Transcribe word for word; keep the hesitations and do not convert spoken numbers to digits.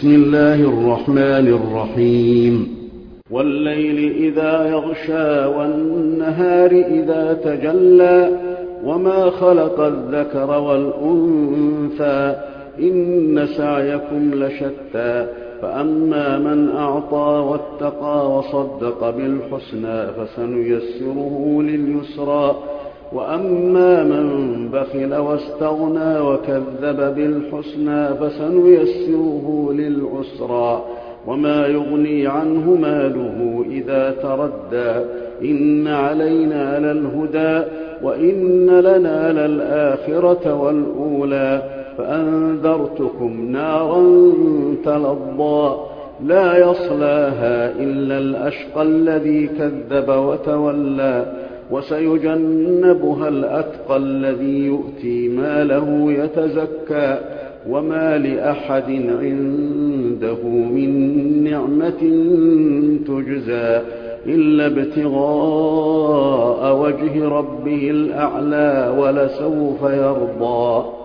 بسم الله الرحمن الرحيم والليل إذا يغشى والنهار إذا تجلى وما خلق الذكر والأنثى إن سعيكم لشتى فأما من أعطى واتقى وصدق بالحسنى فسنيسره لليسرى وأما من بخل واستغنى وكذب بالحسنى فسنيسره للعسرى وما يغني عنه ماله إذا تردى إن علينا للهدى وإن لنا للآخرة والأولى فأنذرتكم نارا تلظى لا يصلاها إلا الأشقى الذي كذب وتولى وسيجنبها الأتقى الذي يؤتي ماله يتزكى وما لأحد عنده من نعمة تجزى إلا ابتغاء وجه ربه الأعلى ولسوف يرضى